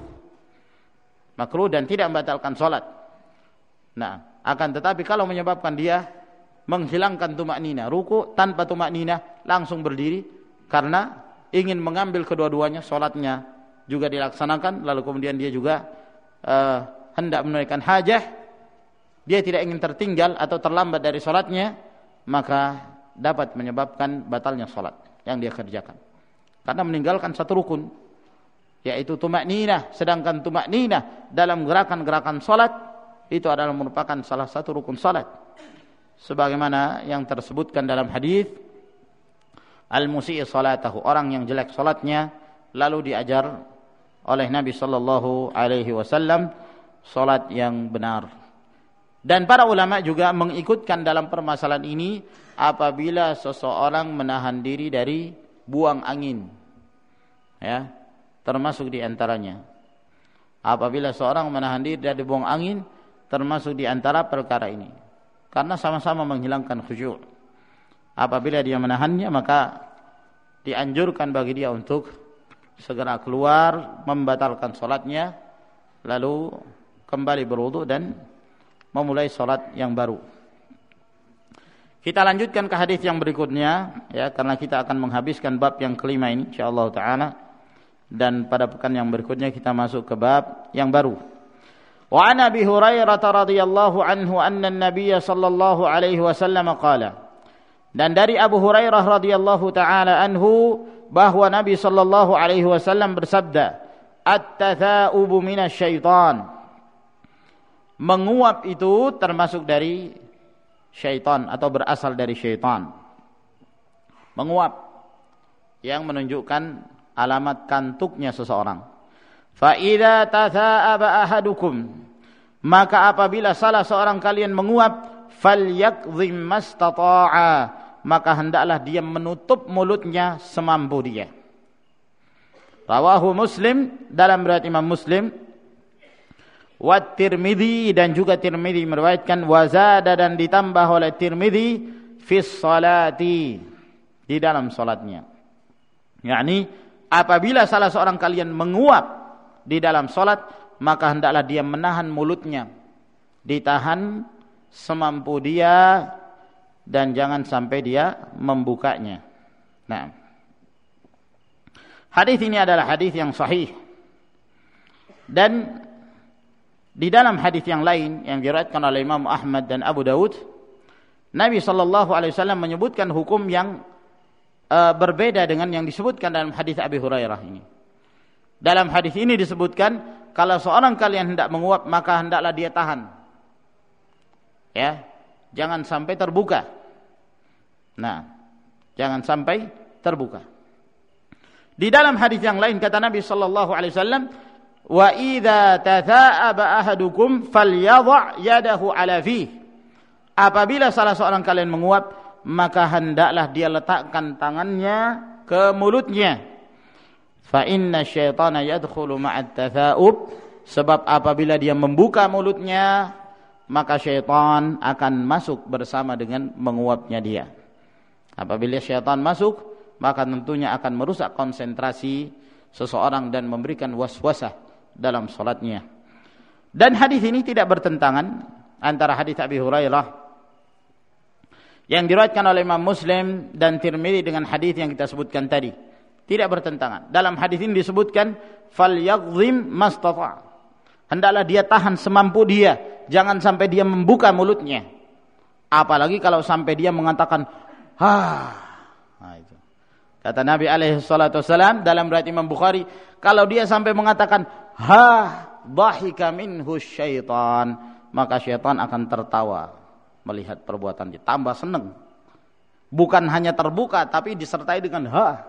dan tidak membatalkan salat. Nah, akan tetapi kalau menyebabkan dia menghilangkan tuma'ninah, ruku tanpa tuma'ninah, langsung berdiri karena ingin mengambil kedua-duanya, salatnya juga dilaksanakan, lalu kemudian dia juga hendak menunaikan hajah, dia tidak ingin tertinggal atau terlambat dari salatnya, maka dapat menyebabkan batalnya salat yang dia kerjakan. Karena meninggalkan satu rukun, yaitu tuma'ninah. Sedangkan tuma'ninah dalam gerakan-gerakan salat itu adalah merupakan salah satu rukun salat. Sebagaimana yang tersebutkan dalam hadis al-musii salatahu, orang yang jelek salatnya, lalu diajar oleh Nabi sallallahu alaihi wasallam salat yang benar. Dan para ulama juga mengikutkan dalam permasalahan ini apabila seseorang menahan diri dari buang angin, ya, termasuk di antaranya. Apabila seorang menahan diri dari buang angin, termasuk di antara perkara ini, karena sama-sama menghilangkan khusyuk. Apabila dia menahannya, maka dianjurkan bagi dia untuk segera keluar, membatalkan salatnya, lalu kembali berwudu dan memulai salat yang baru. Kita lanjutkan ke hadis yang berikutnya, ya, karena kita akan menghabiskan bab yang kelima ini insyaallah taala, dan pada pekan yang berikutnya kita masuk ke bab yang baru. Wa an Abi Hurairah radhiyallahu anhu anna an-nabiy sallallahu alaihi wasallam qala. Dan dari Abu Hurairah radhiyallahu taala anhu bahwa Nabi sallallahu alaihi wasallam bersabda, "At-tatha'ubu minasyaitan." Menguap itu termasuk dari syaitan atau berasal dari syaitan. Menguap yang menunjukkan alamat kantuknya seseorang. Fa idza tatha'aba ahadukum, maka apabila salah seorang kalian menguap, falyakdhim mastata'a, maka hendaklah dia menutup mulutnya semampu dia. Rawahu Muslim, dalam riwayat Imam Muslim, wa Tirmidzi, dan juga Tirmidzi meriwayatkan, wazada, dan ditambah oleh Tirmidzi, fis salati, di dalam salatnya. yakni apabila salah seorang kalian menguap di dalam salat, maka hendaklah dia menahan mulutnya, ditahan semampu dia, dan jangan sampai dia membukanya. Nah, hadis ini adalah hadis yang sahih. Dan di dalam hadis yang lain yang diriwayatkan oleh Imam Ahmad dan Abu Daud, Nabi SAW menyebutkan hukum yang berbeda dengan yang disebutkan dalam hadis Abi Hurairah ini. Dalam hadis ini disebutkan, kalau seorang kalian hendak menguap, maka hendaklah dia tahan, ya, jangan sampai terbuka. Nah, jangan sampai terbuka. Di dalam hadis yang lain kata Nabi SAW, wa idza tatha'aba ahadukum falyadha' yadahu ala fih. Apabila salah seorang kalian menguap, maka hendaklah dia letakkan tangannya ke mulutnya. Fa inna syaitana yadkhulu ma'at tatha'ub, sebab apabila dia membuka mulutnya, maka syaitan akan masuk bersama dengan menguapnya dia. Apabila syaitan masuk, maka tentunya akan merusak konsentrasi seseorang dan memberikan waswasah dalam salatnya. Dan hadis ini tidak bertentangan antara hadis Abi Hurairah yang diriwayatkan oleh Imam Muslim dan Tirmidzi dengan hadis yang kita sebutkan tadi. Tidak bertentangan. Dalam hadis ini disebutkan falyaghdhim mastata'. Hendaklah dia tahan semampu dia, jangan sampai dia membuka mulutnya. Apalagi kalau sampai dia mengatakan nah, itu. Kata Nabi alaihi salatu wasalam dalam riwayat Imam Bukhari, kalau dia sampai mengatakan dhahika minhu syaitan, maka syaitan akan tertawa melihat perbuatan dia, tambah senang. Bukan hanya terbuka tapi disertai dengan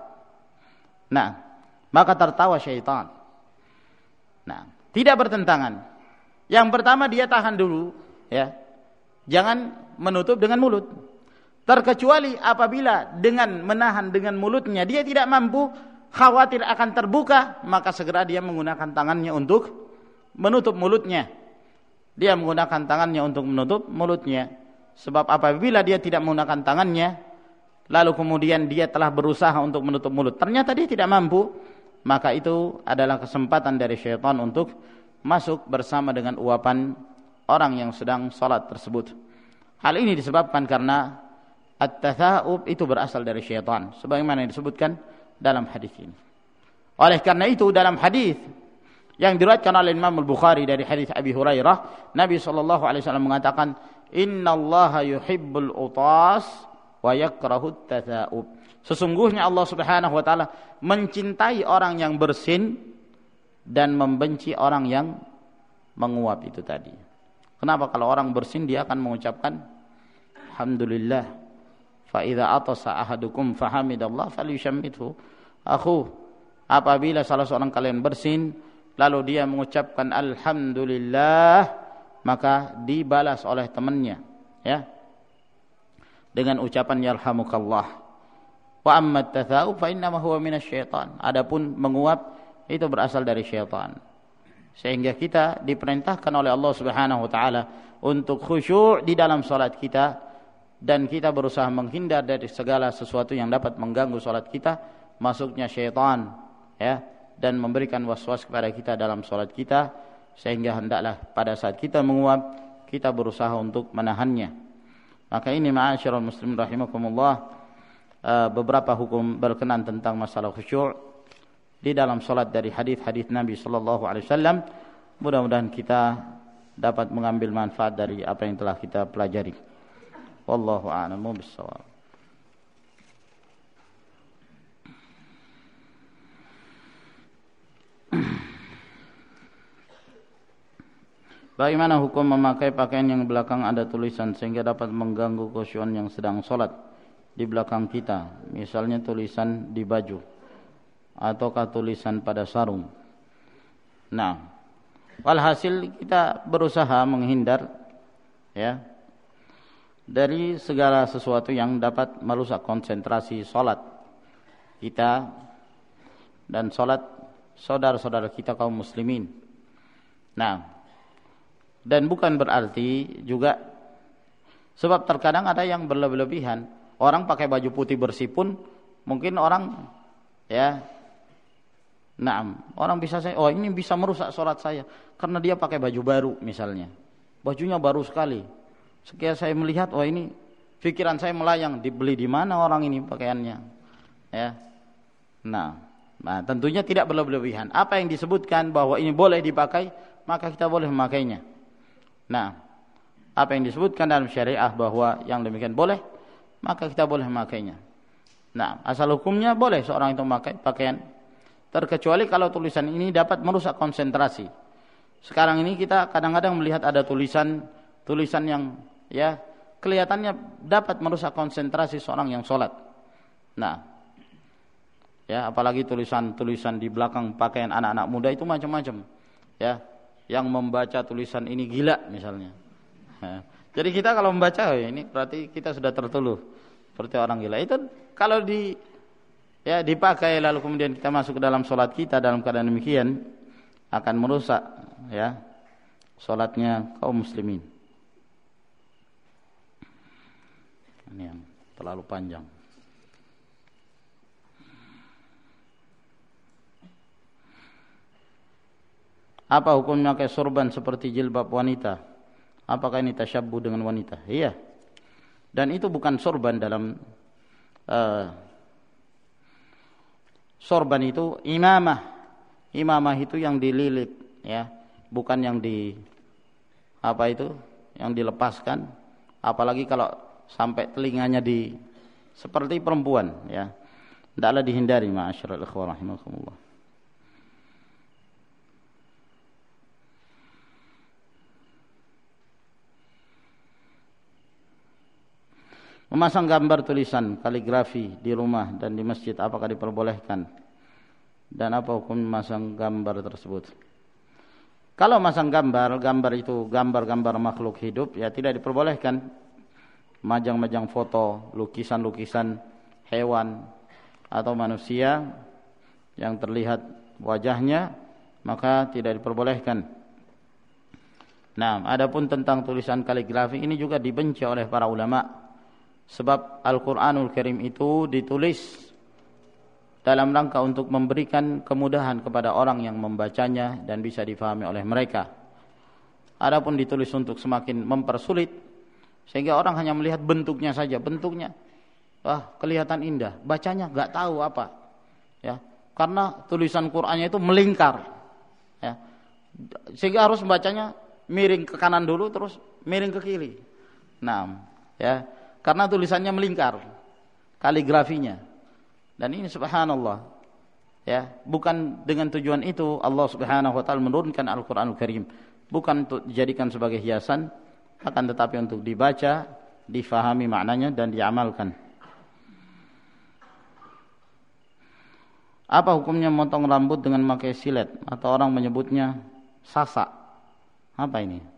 Nah, maka tertawa syaitan. Nah, tidak bertentangan. Yang pertama dia tahan dulu, ya. Jangan menutup dengan mulut. Terkecuali apabila dengan menahan dengan mulutnya dia tidak mampu, khawatir akan terbuka, maka segera dia menggunakan tangannya untuk menutup mulutnya. Dia menggunakan tangannya untuk menutup mulutnya. Sebab apabila dia tidak menggunakan tangannya, lalu kemudian dia telah berusaha untuk menutup mulut, ternyata dia tidak mampu, maka itu adalah kesempatan dari syaitan untuk masuk bersama dengan uapan orang yang sedang salat tersebut. Hal ini disebabkan karena at-tatha'ub itu berasal dari syaitan, sebagaimana yang disebutkan dalam hadis ini. Oleh karena itu dalam hadis yang diriwayatkan oleh Imam Al-Bukhari dari hadis Abi Hurairah, Nabi SAW mengatakan, innallaha yuhibbul utas wa yakrahut tatha'ub. Sesungguhnya Allah Subhanahu wa taala mencintai orang yang bersin dan membenci orang yang menguap itu tadi. Kenapa? Kalau orang bersin dia akan mengucapkan alhamdulillah. Fa idza atasa ahadukum fahamidallah falyushammithu akhu. Apabila salah seorang kalian bersin lalu dia mengucapkan alhamdulillah, maka dibalas oleh temannya, ya, dengan ucapan yarhamukallah. Wa amma at-tatha'ub fa innama huwa minasyaitan. Adapun menguap itu berasal dari syaitan. Sehingga kita diperintahkan oleh Allah Subhanahu wa taala untuk khusyuk di dalam salat kita, dan kita berusaha menghindar dari segala sesuatu yang dapat mengganggu salat kita, masuknya syaitan, ya, dan memberikan waswas kepada kita dalam salat kita. Sehingga hendaklah pada saat kita menguap, kita berusaha untuk menahannya. Maka ini ma'asyiral muslimin rahimakumullah, beberapa hukum berkenan tentang masalah khusyuk di dalam salat dari hadis-hadis Nabi sallallahu alaihi wasallam. Mudah-mudahan kita dapat mengambil manfaat dari apa yang telah kita pelajari. Wallahu a'lamu bissawab. Bagaimana hukum memakai pakaian yang belakang ada tulisan sehingga dapat mengganggu khusyuk yang sedang sholat di belakang kita, misalnya tulisan di baju ataukah tulisan pada sarung. Nah, walhasil kita berusaha menghindar, ya, dari segala sesuatu yang dapat merusak konsentrasi sholat kita dan sholat saudara-saudara kita kaum muslimin. Nah, dan bukan berarti juga, sebab terkadang ada yang berlebih-lebihan. Orang pakai baju putih bersih pun mungkin orang, ya, orang bisa oh ini bisa merusak sholat saya karena dia pakai baju baru misalnya. Bajunya baru sekali. Sekian saya melihat, oh ini pikiran saya melayang, dibeli di mana orang ini pakaiannya, ya. Nah, tentunya tidak berlebih-lebihan. Apa yang disebutkan bahwa ini boleh dipakai, maka kita boleh memakainya. Nah, apa yang disebutkan dalam syariah bahwa yang demikian boleh, maka kita boleh memakainya. Nah, asal hukumnya boleh seorang itu memakai pakaian, terkecuali kalau tulisan ini dapat merusak konsentrasi. Sekarang ini kita kadang-kadang melihat ada tulisan yang, ya, kelihatannya dapat merusak konsentrasi seorang yang sholat. Nah, ya, apalagi tulisan-tulisan di belakang pakaian anak-anak muda itu macam-macam, ya. Yang membaca tulisan ini gila misalnya. Jadi kita kalau membaca, ini berarti kita sudah tertuduh seperti orang gila. Itu kalau dipakai lalu kemudian kita masuk ke dalam sholat kita dalam keadaan demikian, akan merusak, ya, sholatnya kaum muslimin. Ini yang terlalu panjang. Apa hukumnya pakai sorban seperti jilbab wanita? Apakah ini tasyabbuh dengan wanita? Iya. Dan itu bukan sorban dalam sorban itu imamah. Imamah itu yang dililit, ya. bukan yang yang dilepaskan, apalagi kalau sampai telinganya seperti perempuan, ya. Hendaklah dihindari, ma'asyiral ikhwah rahimakumullah. Memasang gambar tulisan kaligrafi di rumah dan di masjid, apakah diperbolehkan? Dan apa hukum memasang gambar tersebut? Kalau masang gambar itu gambar-gambar makhluk hidup, ya tidak diperbolehkan. Majang-majang foto, lukisan-lukisan hewan atau manusia yang terlihat wajahnya, maka tidak diperbolehkan. Nah, adapun tentang tulisan kaligrafi ini juga dibenci oleh para ulama. Sebab Al-Quranul Karim itu ditulis dalam rangka untuk memberikan kemudahan kepada orang yang membacanya dan bisa difahami oleh mereka. Adapun ditulis untuk semakin mempersulit, sehingga orang hanya melihat bentuknya saja. Bentuknya, kelihatan indah, bacanya nggak tahu apa, ya, karena tulisan Qur'annya itu melingkar, ya, sehingga harus membacanya miring ke kanan dulu, terus miring ke kiri. Nah, ya. Karena tulisannya melingkar, kaligrafinya. Dan ini subhanallah, ya, bukan dengan tujuan itu Allah Subhanahu wa taala menurunkan Al-Qur'anul Karim. Bukan untuk dijadikan sebagai hiasan, akan tetapi untuk dibaca, difahami maknanya dan diamalkan. Apa hukumnya memotong rambut dengan memakai silet atau orang menyebutnya sasak? Apa ini?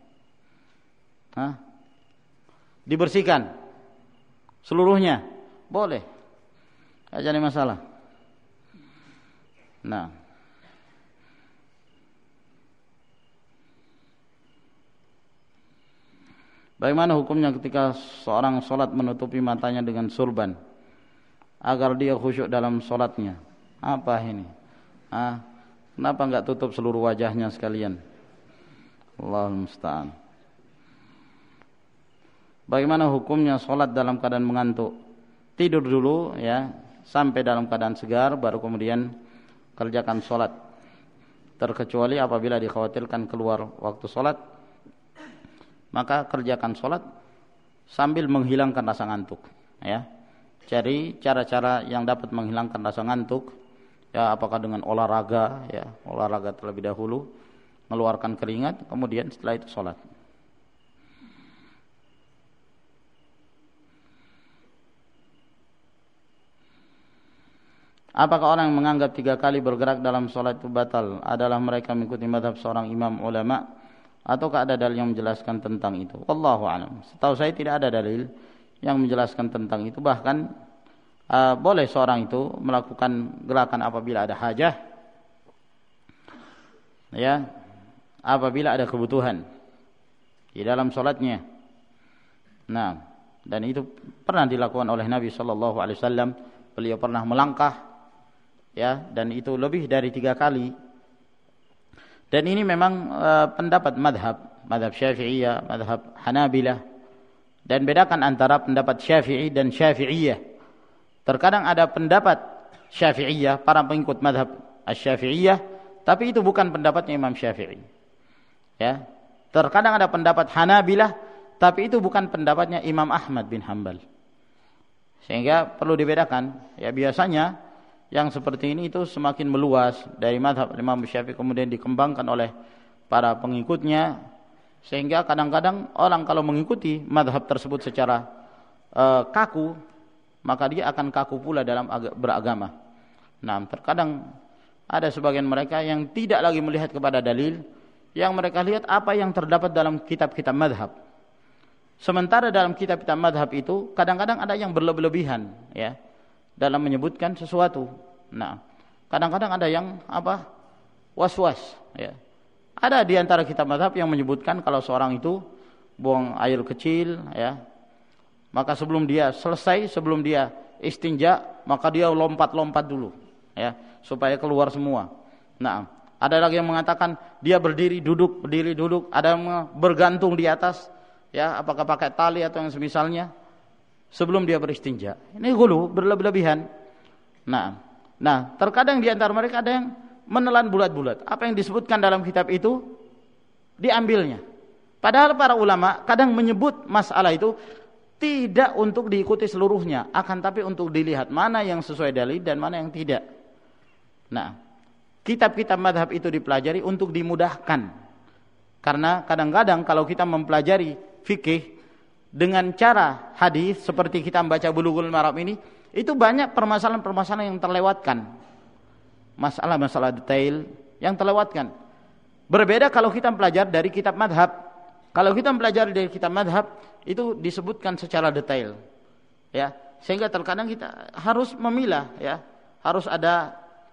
Dibersihkan seluruhnya boleh, tidak jadi masalah. Nah, bagaimana hukumnya ketika seorang sholat menutupi matanya dengan surban agar dia khusyuk dalam sholatnya? Apa ini? Kenapa enggak tutup seluruh wajahnya sekalian? Allahul musta'an. Bagaimana hukumnya sholat dalam keadaan mengantuk? Tidur dulu, ya, sampai dalam keadaan segar, baru kemudian kerjakan sholat. Terkecuali apabila dikhawatirkan keluar waktu sholat, maka kerjakan sholat sambil menghilangkan rasa ngantuk, ya. Cari cara-cara yang dapat menghilangkan rasa ngantuk, ya, apakah dengan olahraga, ya, olahraga terlebih dahulu, mengeluarkan keringat, kemudian setelah itu sholat. Apakah orang yang menganggap 3 kali bergerak dalam sholat itu batal adalah mereka mengikuti mazhab seorang imam ulama, ataukah ada dalil yang menjelaskan tentang itu? Wallahu a'lam. Setahu saya tidak ada dalil yang menjelaskan tentang itu. Bahkan boleh seorang itu melakukan gerakan apabila ada hajah, ya, apabila ada kebutuhan di dalam sholatnya. Nah, dan itu pernah dilakukan oleh Nabi SAW. Beliau pernah melangkah, ya, dan itu lebih dari 3 kali. Dan ini memang pendapat madhab Syafi'iyah, madhab Hanabilah. Dan bedakan antara pendapat Syafi'i dan Syafi'iyah. Terkadang ada pendapat Syafi'iyah, para pengikut madhab Asy-Syafi'iyah, tapi itu bukan pendapatnya Imam Syafi'i, ya. Terkadang ada pendapat Hanabilah, tapi itu bukan pendapatnya Imam Ahmad bin Hanbal. Sehingga perlu dibedakan, ya. Biasanya yang seperti ini itu semakin meluas dari mazhab Imam Syafi'i, kemudian dikembangkan oleh para pengikutnya, sehingga kadang-kadang orang kalau mengikuti mazhab tersebut secara kaku, maka dia akan kaku pula dalam beragama. Nah, terkadang ada sebagian mereka yang tidak lagi melihat kepada dalil, yang mereka lihat apa yang terdapat dalam kitab-kitab mazhab. Sementara dalam kitab-kitab mazhab itu kadang-kadang ada yang berlebihan, ya, dalam menyebutkan sesuatu. Nah, kadang-kadang ada yang was-was, ya. Ada di antara kitab mazhab yang menyebutkan kalau seorang itu buang air kecil, ya, maka sebelum dia selesai, sebelum dia istinja, maka dia lompat-lompat dulu, ya, supaya keluar semua. Nah, ada lagi yang mengatakan dia berdiri duduk, ada yang bergantung di atas, ya, apakah pakai tali atau yang semisalnya, sebelum dia beristinja. Ini gulu, berlebihan. Nah, terkadang di antara mereka ada yang menelan bulat-bulat. Apa yang disebutkan dalam kitab itu diambilnya. Padahal para ulama kadang menyebut masalah itu tidak untuk diikuti seluruhnya, akan tapi untuk dilihat mana yang sesuai dalil dan mana yang tidak. Nah, kitab-kitab madhab itu dipelajari untuk dimudahkan. Karena kadang-kadang kalau kita mempelajari fikih dengan cara hadis seperti kita membaca Bulughul Maram ini, itu banyak permasalahan-permasalahan yang terlewatkan. Masalah-masalah detail yang terlewatkan. Berbeda kalau kita mempelajari dari kitab madhab. Kalau kita mempelajari dari kitab madhab, itu disebutkan secara detail, ya, sehingga terkadang kita harus memilah, ya, harus ada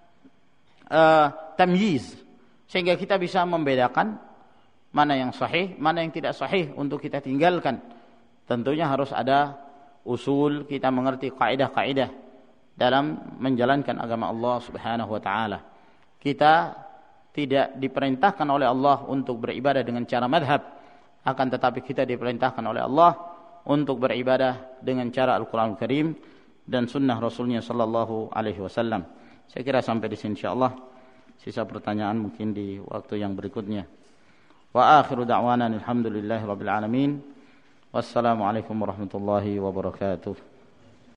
tamyiz, sehingga kita bisa membedakan mana yang sahih, mana yang tidak sahih untuk kita tinggalkan. Tentunya harus ada usul, kita mengerti kaidah-kaidah dalam menjalankan agama Allah Subhanahu wa taala. Kita tidak diperintahkan oleh Allah untuk beribadah dengan cara madhab, akan tetapi kita diperintahkan oleh Allah untuk beribadah dengan cara Al-Quran Al-Karim dan sunnah Rasulnya sallallahu alaihi wasallam. Saya kira sampai di sini insyaallah. Sisa pertanyaan mungkin di waktu yang berikutnya. Wa akhiru da'wana alhamdulillahi rabbil alamin. Wassalamualaikum warahmatullahi wabarakatuh.